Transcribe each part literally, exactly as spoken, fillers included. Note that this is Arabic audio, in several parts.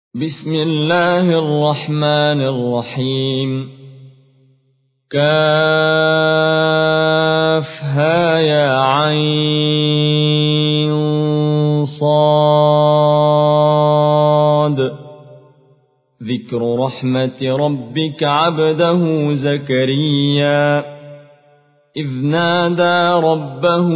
بسم الله الرحمن الرحيم. كافها يا عين صاد. ذكر رحمة ربك عبده زكريا إذ نادى ربه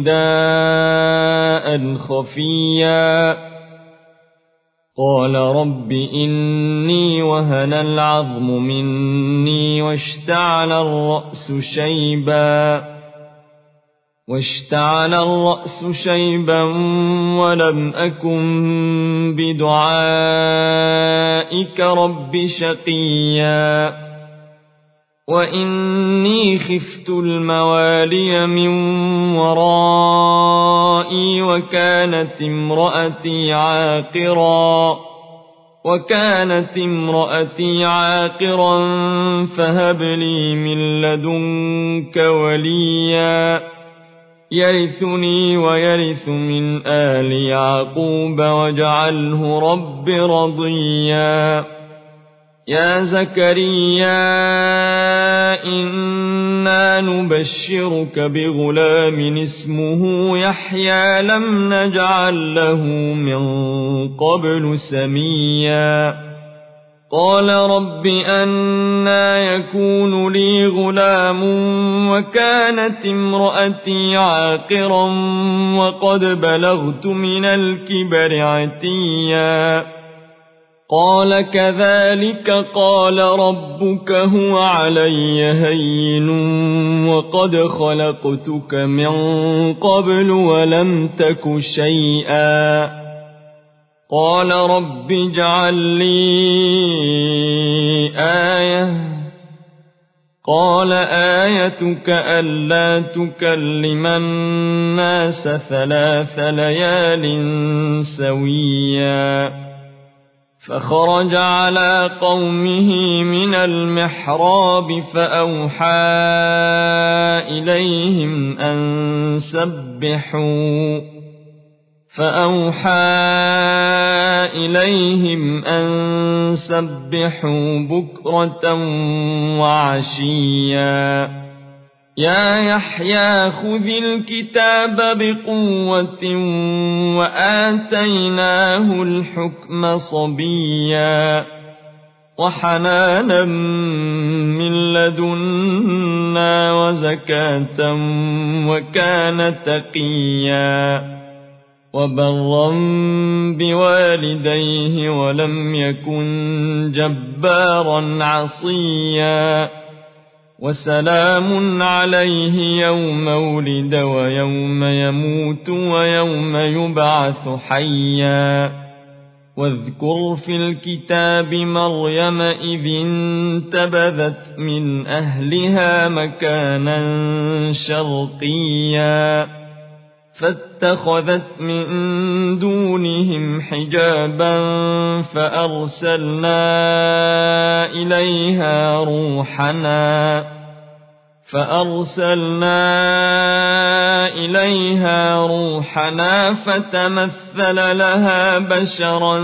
نداء خفيا قال رب إني وهن العظم مني واشتعل الرأس شيبا واشتعل الرأس شيبا ولم أكن بدعائك رب شقيا وإني خفت الموالي من ورائي وكانت امرأتي عاقرا وكانت امرأتي عاقرا فهب لي من لدنك وليا يرثني ويرث من آل يعقوب واجعله رب رضيا. يا زكريا إنا نبشرك بغلام اسمه يحيى لم نجعل له من قبل سميا قال رب أنى يكون لي غلام وكانت امرأتي عاقرا وقد بلغت من الكبر عتيا قال كذلك قال ربك هو علي هين وقد خلقتك من قبل ولم تك شيئا قال رب اجعل لي آية قال آيتك ألا تكلم الناس ثلاث ليال سويا فخرج على قومه من المحراب فأوحى إليهم أن سبحوا فأوحى إليهم أن سبحوا بكرة وعشيا يا يحيى خذ الكتاب بقوة وآتيناه الحكم صبيا وحنانا من لدنا وزكاة وكان تقيا وبرا بوالديه ولم يكن جبارا عصيا وسلام عليه يوم ولد ويوم يموت ويوم يبعث حيا واذكر في الكتاب مريم إذ انتبذت من أهلها مكانا شرقيا فاتخذت من دونهم حجابا فأرسلنا إليها روحنا فأرسلنا إليها روحنا فتمثل لها بشرا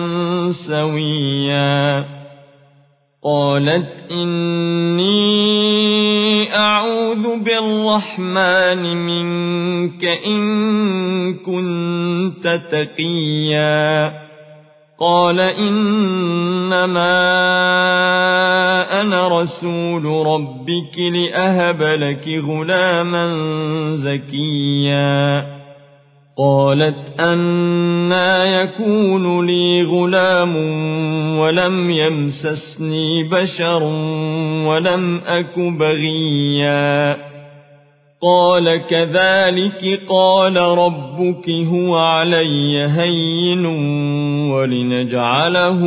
سويا قالت إني أعوذ بالرحمن منك إن كنت تقيا قال إنما أنا رسول ربك لأهب لك غلاما زكيا قالت أنى يكون لي غلام ولم يمسسني بشر ولم أك بغيا قال كذلك قال ربك هو علي هين ولنجعله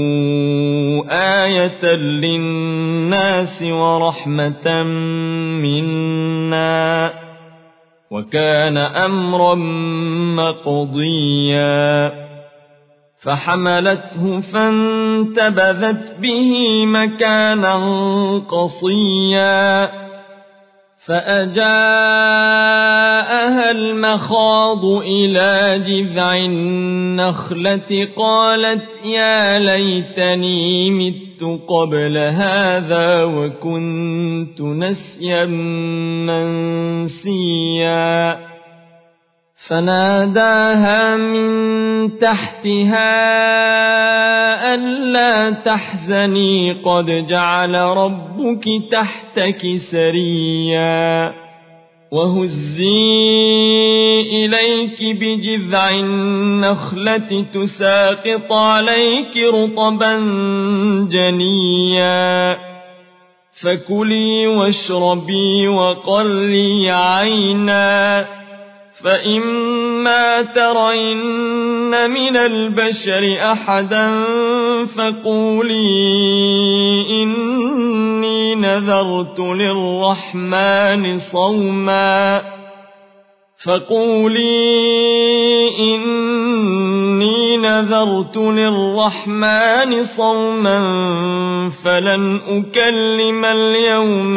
آية للناس ورحمة منا وكان أمرا مقضيا فحملته فانتبذت به مكانا قصيا فأجاءها المخاض إلى جذع النخلة قالت يا ليتني مت قبل هذا وكنت نسيا منسيا فناداها من تحتها ألا تحزني قد جعل ربك تحتك سريا وهزي إليك بجذع النخلة تساقط عليك رطبا جنيا فكلي واشربي وقري عينا فإما ترين من البشر أحدا فقولي إني نذرت للرحمن صوما فقولي إني نذرت للرحمن صوما فلن أكلم اليوم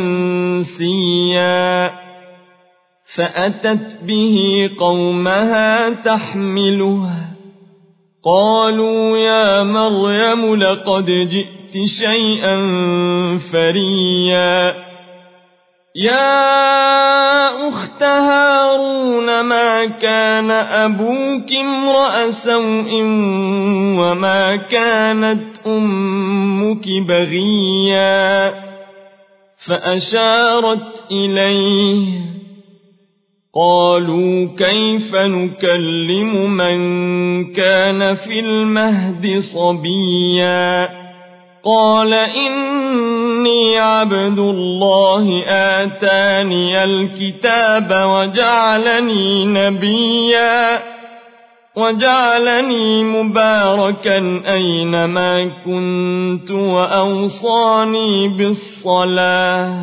إنسيا فأتت به قومها تحمله قالوا يا مريم لقد جئت شيئا فريا يا أخت هارون ما كان أبوك امرأ سوء وما كانت أمك بغيا فأشارت إليه قالوا كيف نكلم من كان في المهد صبيا قال إني عبد الله آتاني الكتاب وجعلني نبيا وجعلني مباركا أينما كنت وأوصاني بالصلاة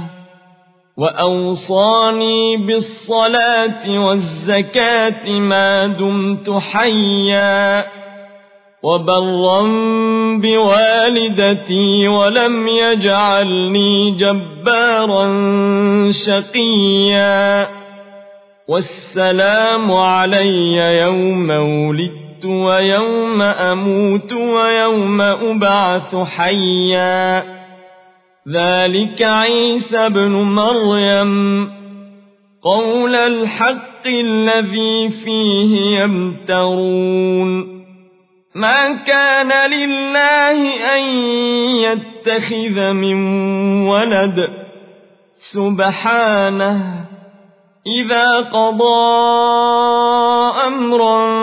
وأوصاني بالصلاة والزكاة ما دمت حيا وبرا بوالدتي ولم يجعلني جبارا شقيا والسلام علي يوم ولدت ويوم أموت ويوم أبعث حيا ذلك عيسى ابن مريم قول الحق الذي فيه يمترون ما كان لله أن يتخذ من ولد سبحانه إذا قضى أمرا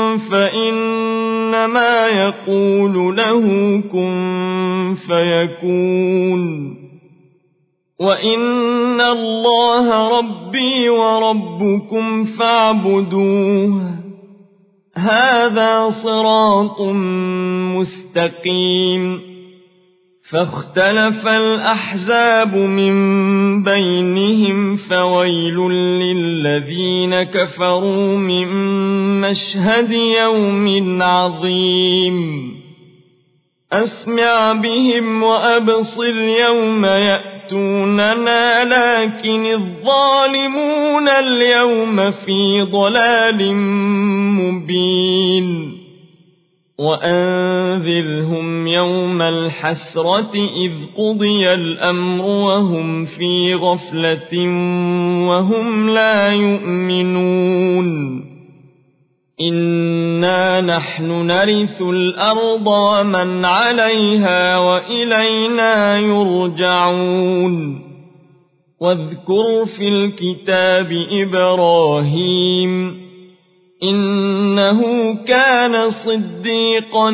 فإنما يقول له كن فيكون وإن الله ربي وربكم فاعبدوه هذا صراط مستقيم فاختلف الأحزاب من بينهم فويل للذين كفروا من مشهد يوم عظيم أسمع بهم وأبصر يوم يأتوننا لكن الظالمون اليوم في ضلال مبين وأنذرهم يوم الحسرة إذ قضي الأمر وهم في غفلة وهم لا يؤمنون إنا نحن نرث الأرض ومن عليها وإلينا يرجعون واذكر في الكتاب إبراهيم إنه كان صديقا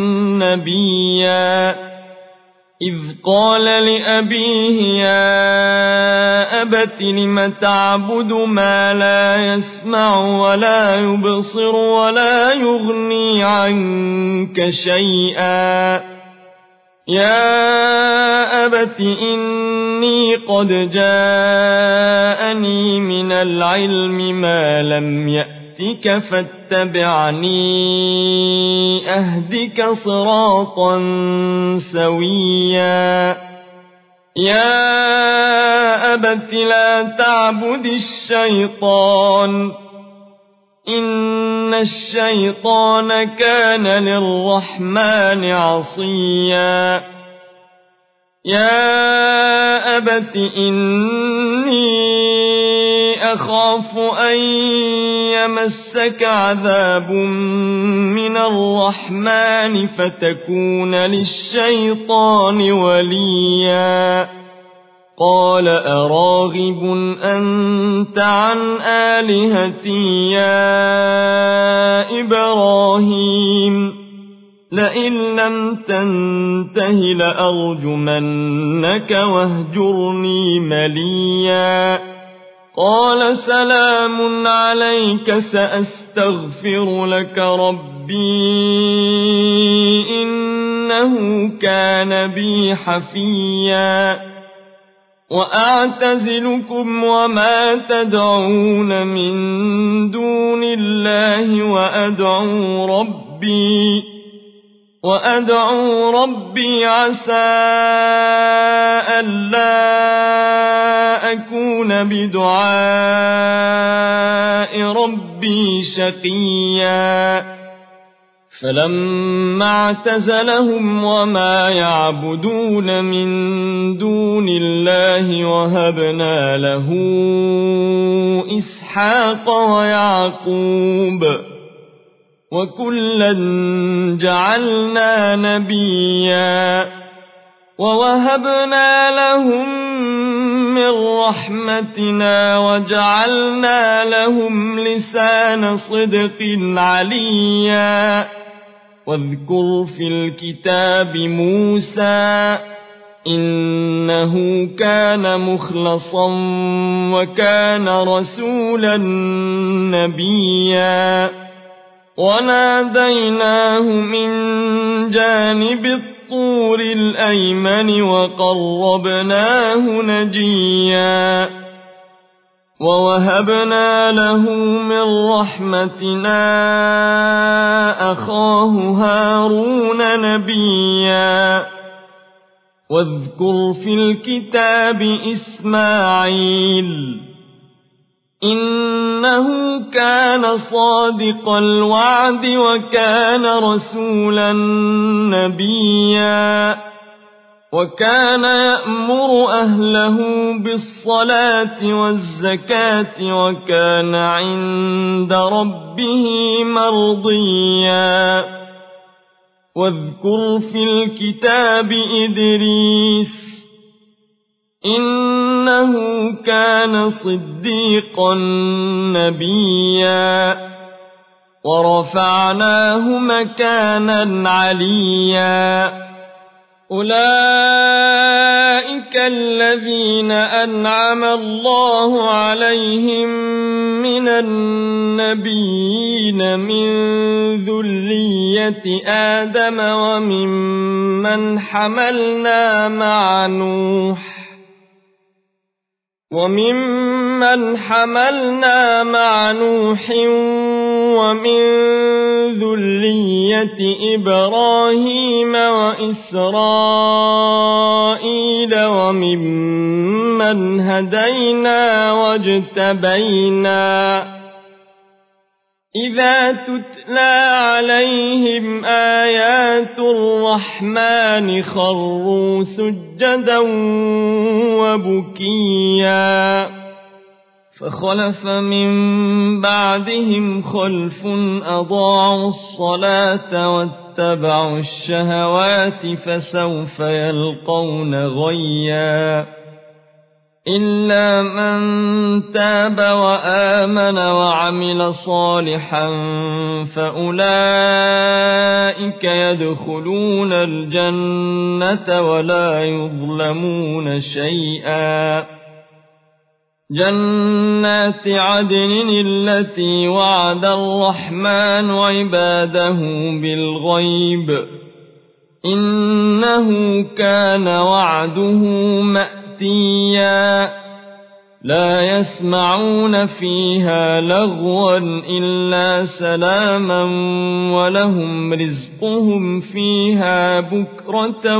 نبيا إذ قال لأبيه يا أبت لم تعبد ما لا يسمع ولا يبصر ولا يغني عنك شيئا يا أبت إني قد جاءني من العلم ما لم يأت فاتبعني أهدك صراطا سويا يا أبت لا تعبد الشيطان إن الشيطان كان للرحمن عصيا يا أبت إني أخاف أن يمسك عذاب من الرحمن فتكون للشيطان وليا قال أراغب أنت عن آلهتي يا إبراهيم لئن لم تنته لأرجمنك واهجرني مليا قال سلام عليك سأستغفر لك ربي إنه كان بي حفيا وأعتزلكم وما تدعون من دون الله وأدعو ربي وأدعو ربي عسى ألا أكون بدعاء ربي شقيا فلما اعتزلهم وما يعبدون من دون الله وهبنا له إسحاق ويعقوب وكلا جعلنا نبيا ووهبنا لهم من رحمتنا وجعلنا لهم لسان صدق عليا واذكر في الكتاب موسى إنه كان مخلصا وكان رسولا نبيا وناديناه من جانب الطور الأيمن وقربناه نجيا ووهبنا له من رحمتنا أخاه هارون نبيا واذكر في الكتاب إسماعيل إنه كان صادق الوعد وكان رسولا نبيا وكان يأمر أهله بالصلاة والزكاة وكان عند ربه مرضيا واذكر في الكتاب إدريس إنه كان صديقا نبيا ورفعناه مكانا عليا أولئك الذين أنعم الله عليهم من النبيين من ذرية آدم وممن حملنا مع نوح وممن حملنا مع نوح ومن ذرية إبراهيم وإسرائيل وممن هدينا واجتبينا إذا تتلى عليهم آيات الرحمن خروا سجدا وبكيا فخلف من بعدهم خلف أضاعوا الصلاة واتبعوا الشهوات فسوف يلقون غيا إلا من تاب وآمن وعمل صالحا فأولئك يدخلون الجنة ولا يظلمون شيئا جنات عدن التي وعد الرحمن عباده بالغيب إنه كان وعده مأتيا لا يسمعون فيها لغوا إلا سلاما ولهم رزقهم فيها بكرة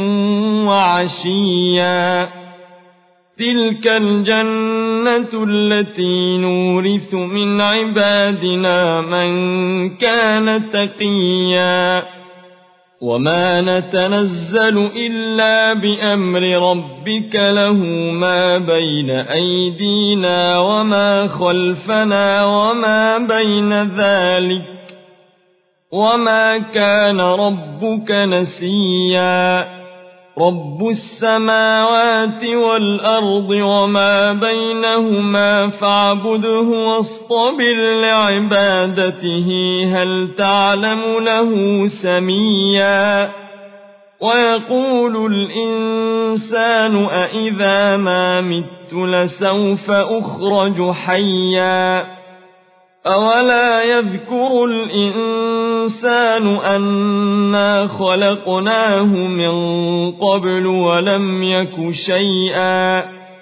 وعشيا تلك الجنة التي نورث من عبادنا من كان تقيا وما نتنزل إلا بأمر ربك له ما بين أيدينا وما خلفنا وما بين ذلك وما كان ربك نسيا رب السماوات والأرض وما بينهما فاعبده واصطبر لعبادته هل تعلم له سميا ويقول الإنسان أإذا ما مت لسوف أخرج حيا أولا يذكر الإنسان أنا خلقناه من قبل ولم يك شيئا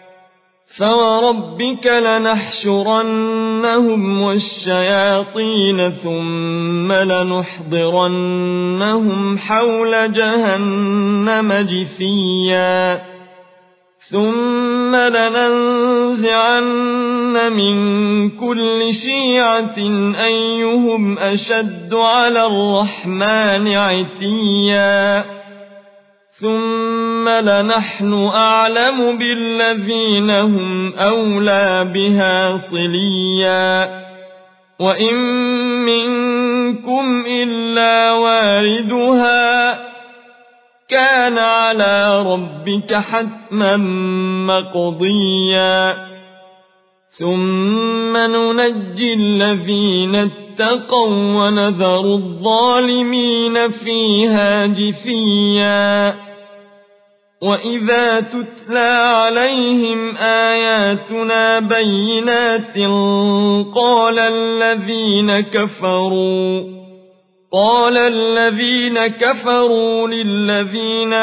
فوربك لنحشرنهم والشياطين ثم لنحضرنهم حول جهنم جثيا ثم لننزعن من كل شيعة أيهم أشد على الرحمن عتيا ثم لنحن أعلم بالذين هم أولى بها صليا وإن منكم إلا واردها كان على ربك حتما مقضيا ثم ننجي الذين اتقوا ونذر الظالمين فيها جثيا وإذا تتلى عليهم آياتنا بينات قال الذين كفروا قال الذين كفروا للذين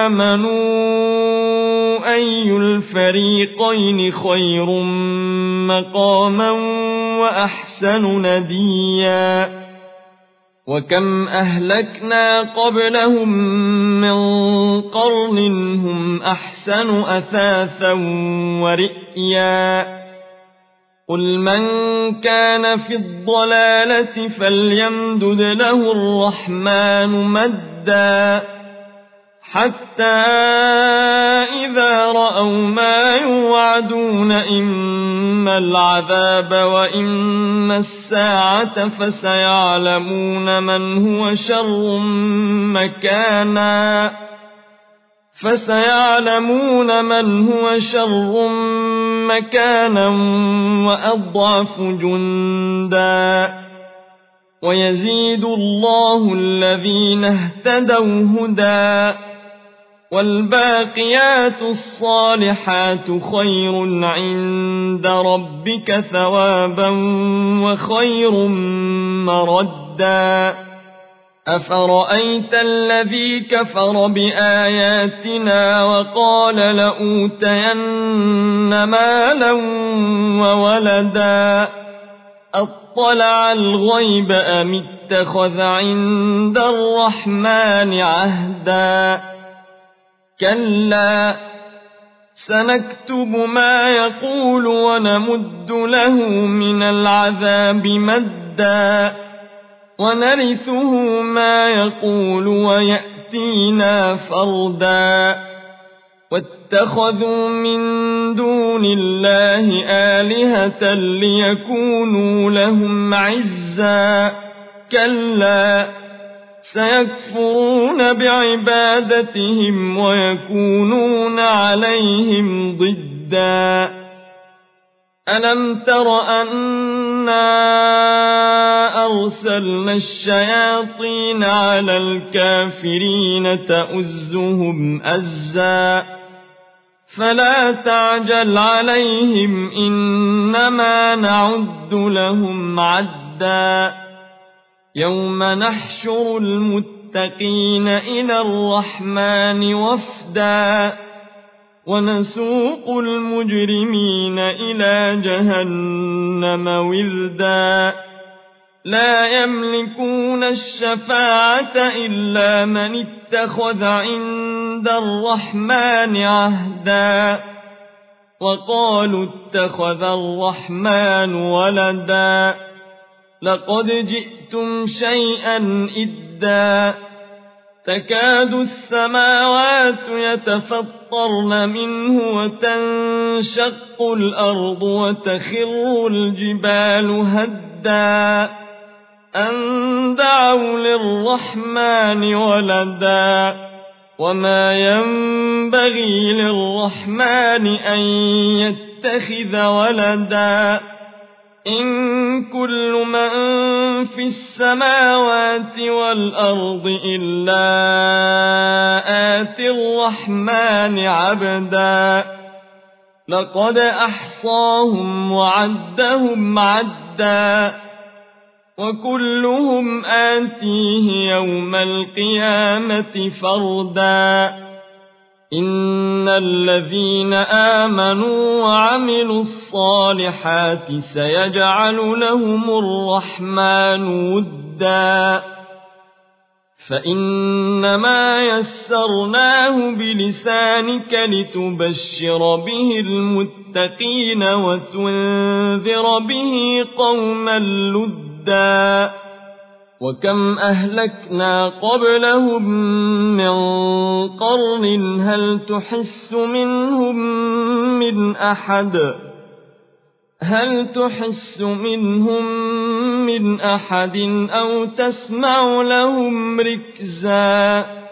آمنوا أي الفريقين خير مقاما وأحسن نديا وكم أهلكنا قبلهم من قرن هم أحسن أثاثا ورئيا قل من كان في الضلالة فليمدد له الرحمن مدا حتى إذا رأوا ما يوعدون إما العذاب وإما الساعة فسيعلمون من هو شر مكانا فسيعلمون من هو شر مكانا وأضعف جندا ويزيد الله الذين اهتدوا هدى والباقيات الصالحات خير عند ربك ثوابا وخير مردا أفرأيت الذي كفر بآياتنا وقال لأوتين مالا وولدا أطلع الغيب أم اتخذ عند الرحمن عهدا كلا سنكتب ما يقول ونمد له من العذاب مدا ونرثه ما يقول ويأتينا فردا واتخذوا من دون الله آلهة ليكونوا لهم عزا كلا سيكفرون بعبادتهم ويكونون عليهم ضدا ألم تر أنا أرسلنا الشياطين على الكافرين تؤزهم أزا فلا تعجل عليهم إنما نعد لهم عدا يوم نحشر المتقين إلى الرحمن وفدا ونسوق المجرمين إلى جهنم وردا لا يملكون الشفاعة إلا من اتخذ عند الرحمن عهدا وقالوا اتخذ الرحمن ولدا لقد جئتم شيئا إدا تكاد السماوات يتفطرن منه وتنشق الأرض وتخر الجبال هدا أن دعوا للرحمن ولدا وما ينبغي للرحمن أن يتخذ ولدا إن كل من في السماوات والأرض إلا آتي الرحمن عبدا لقد أحصاهم وعدهم عدا وكلهم آتيه يوم القيامة فردا إن الذين آمنوا وعملوا الصالحات سيجعل لهم الرحمن ودا فإنما يسرناه بلسانك لتبشر به المتقين وتنذر به قوما لدا وكم أهلكنا قبلهم من قرن هل تحس منهم من أحد هل تحس منهم من أحد أو تسمع لهم ركزا